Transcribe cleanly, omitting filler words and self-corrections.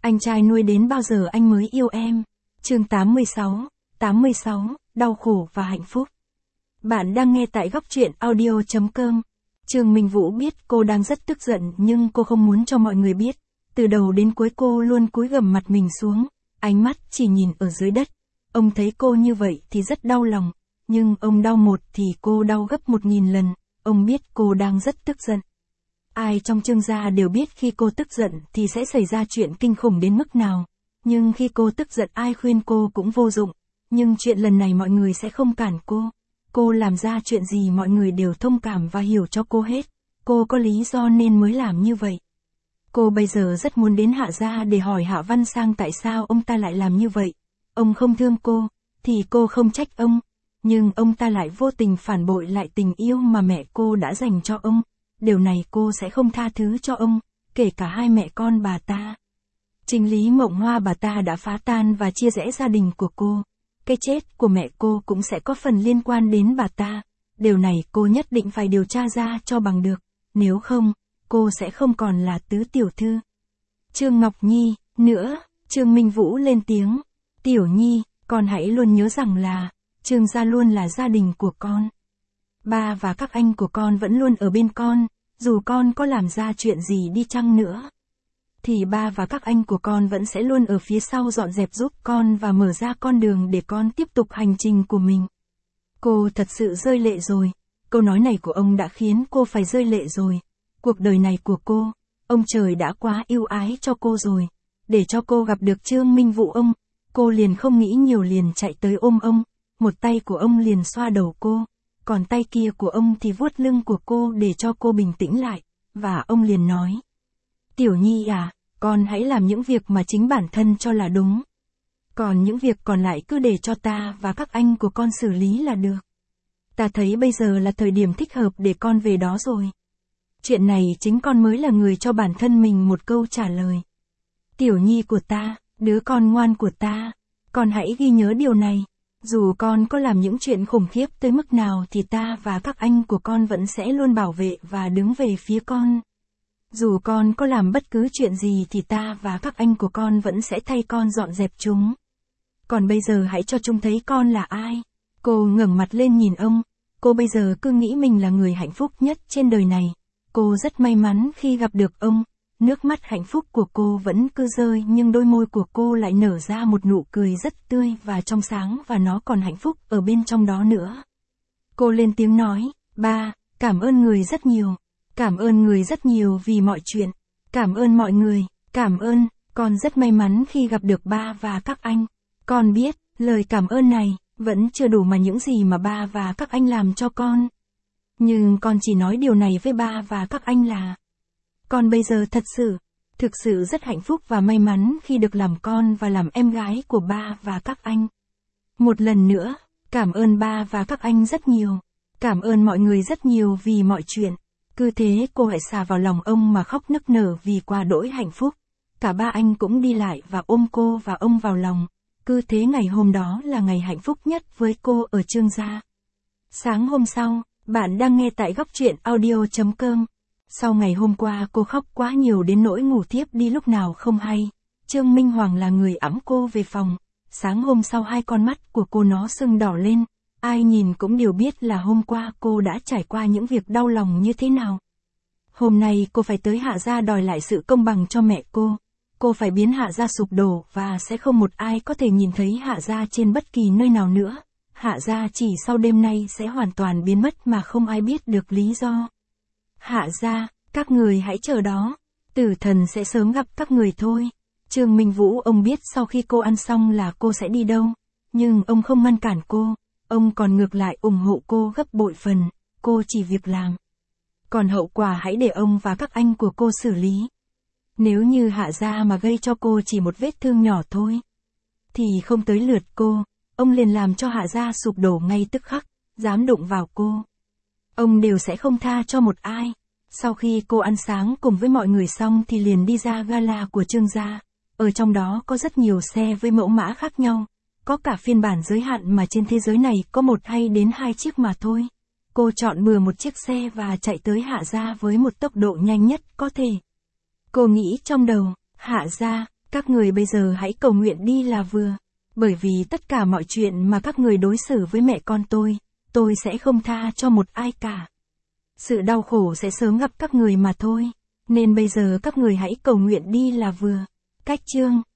Anh trai nuôi đến bao giờ anh mới yêu em? Chương 86, đau khổ và hạnh phúc. Bạn đang nghe tại góc truyện audio.com. Trương Minh Vũ biết cô đang rất tức giận nhưng cô không muốn cho mọi người biết. Từ đầu đến cuối cô luôn cúi gằm mặt mình xuống, ánh mắt chỉ nhìn ở dưới đất. Ông thấy cô như vậy thì rất đau lòng, nhưng ông đau một thì cô đau gấp 1000 lần. Ông biết cô đang rất tức giận. Ai trong Trương gia đều biết khi cô tức giận thì sẽ xảy ra chuyện kinh khủng đến mức nào. Nhưng khi cô tức giận ai khuyên cô cũng vô dụng. Nhưng chuyện lần này mọi người sẽ không cản cô. Cô làm ra chuyện gì mọi người đều thông cảm và hiểu cho cô hết. Cô có lý do nên mới làm như vậy. Cô bây giờ rất muốn đến Hạ gia để hỏi Hạ Văn Sang tại sao ông ta lại làm như vậy. Ông không thương cô, thì cô không trách ông. Nhưng ông ta lại vô tình phản bội lại tình yêu mà mẹ cô đã dành cho ông. Điều này cô sẽ không tha thứ cho ông, kể cả hai mẹ con bà ta. Trình lý mộng hoa bà ta đã phá tan và chia rẽ gia đình của cô. Cái chết của mẹ cô cũng sẽ có phần liên quan đến bà ta. Điều này cô nhất định phải điều tra ra cho bằng được. Nếu không, cô sẽ không còn là tứ tiểu thư. Trương Ngọc Nhi, nữa, Trương Minh Vũ lên tiếng. Tiểu Nhi, con hãy luôn nhớ rằng là, Trương gia luôn là gia đình của con. Ba và các anh của con vẫn luôn ở bên con, dù con có làm ra chuyện gì đi chăng nữa. Thì ba và các anh của con vẫn sẽ luôn ở phía sau dọn dẹp giúp con và mở ra con đường để con tiếp tục hành trình của mình. Cô thật sự rơi lệ rồi. Câu nói này của ông đã khiến cô phải rơi lệ rồi. Cuộc đời này của cô, ông trời đã quá ưu ái cho cô rồi. Để cho cô gặp được Trương Minh Vũ ông, cô liền không nghĩ nhiều liền chạy tới ôm ông. Một tay của ông liền xoa đầu cô, còn tay kia của ông thì vuốt lưng của cô để cho cô bình tĩnh lại. Và ông liền nói. Tiểu Nhi à, con hãy làm những việc mà chính bản thân cho là đúng. Còn những việc còn lại cứ để cho ta và các anh của con xử lý là được. Ta thấy bây giờ là thời điểm thích hợp để con về đó rồi. Chuyện này chính con mới là người cho bản thân mình một câu trả lời. Tiểu Nhi của ta, đứa con ngoan của ta, con hãy ghi nhớ điều này. Dù con có làm những chuyện khủng khiếp tới mức nào thì ta và các anh của con vẫn sẽ luôn bảo vệ và đứng về phía con. Dù con có làm bất cứ chuyện gì thì ta và các anh của con vẫn sẽ thay con dọn dẹp chúng. Còn bây giờ hãy cho chúng thấy con là ai. Cô ngẩng mặt lên nhìn ông. Cô bây giờ cứ nghĩ mình là người hạnh phúc nhất trên đời này. Cô rất may mắn khi gặp được ông. Nước mắt hạnh phúc của cô vẫn cứ rơi nhưng đôi môi của cô lại nở ra một nụ cười rất tươi và trong sáng và nó còn hạnh phúc ở bên trong đó nữa. Cô lên tiếng nói, ba, cảm ơn người rất nhiều. Cảm ơn người rất nhiều vì mọi chuyện. Cảm ơn mọi người, cảm ơn, con rất may mắn khi gặp được ba và các anh. Con biết, lời cảm ơn này, vẫn chưa đủ mà những gì mà ba và các anh làm cho con. Nhưng con chỉ nói điều này với ba và các anh là con bây giờ thực sự rất hạnh phúc và may mắn khi được làm con và làm em gái của ba và các anh. Một lần nữa, cảm ơn ba và các anh rất nhiều. Cảm ơn mọi người rất nhiều vì mọi chuyện. Cứ thế cô hãy xà vào lòng ông mà khóc nức nở vì quá đỗi hạnh phúc. Cả ba anh cũng đi lại và ôm cô và ông vào lòng. Cứ thế ngày hôm đó là ngày hạnh phúc nhất với cô ở Trương gia. Sáng hôm sau, bạn đang nghe tại góc truyện audio.com. Sau ngày hôm qua cô khóc quá nhiều đến nỗi ngủ thiếp đi lúc nào không hay. Trương Minh Hoàng là người ẵm cô về phòng. Sáng hôm sau hai con mắt của cô nó sưng đỏ lên. Ai nhìn cũng đều biết là hôm qua cô đã trải qua những việc đau lòng như thế nào. Hôm nay cô phải tới Hạ gia đòi lại sự công bằng cho mẹ cô. Cô phải biến Hạ gia sụp đổ và sẽ không một ai có thể nhìn thấy Hạ gia trên bất kỳ nơi nào nữa. Hạ gia chỉ sau đêm nay sẽ hoàn toàn biến mất mà không ai biết được lý do. Hạ gia, các người hãy chờ đó. Tử thần sẽ sớm gặp các người thôi. Trương Minh Vũ ông biết sau khi cô ăn xong là cô sẽ đi đâu. Nhưng ông không ngăn cản cô. Ông còn ngược lại ủng hộ cô gấp bội phần. Cô chỉ việc làm. Còn hậu quả hãy để ông và các anh của cô xử lý. Nếu như Hạ gia mà gây cho cô chỉ một vết thương nhỏ thôi, thì không tới lượt cô. Ông liền làm cho Hạ gia sụp đổ ngay tức khắc. Dám đụng vào cô, ông đều sẽ không tha cho một ai. Sau khi cô ăn sáng cùng với mọi người xong thì liền đi ra gala của Trương gia. Ở trong đó có rất nhiều xe với mẫu mã khác nhau. Có cả phiên bản giới hạn mà trên thế giới này có một hay đến 2 chiếc mà thôi. Cô chọn bừa một chiếc xe và chạy tới Hạ gia với một tốc độ nhanh nhất có thể. Cô nghĩ trong đầu, Hạ gia, Các người bây giờ hãy cầu nguyện đi là vừa. Bởi vì tất cả mọi chuyện mà các người đối xử với mẹ con tôi sẽ không tha cho một ai cả. Sự đau khổ sẽ sớm gặp các người mà thôi. Nên bây giờ các người hãy cầu nguyện đi là vừa. Cách chương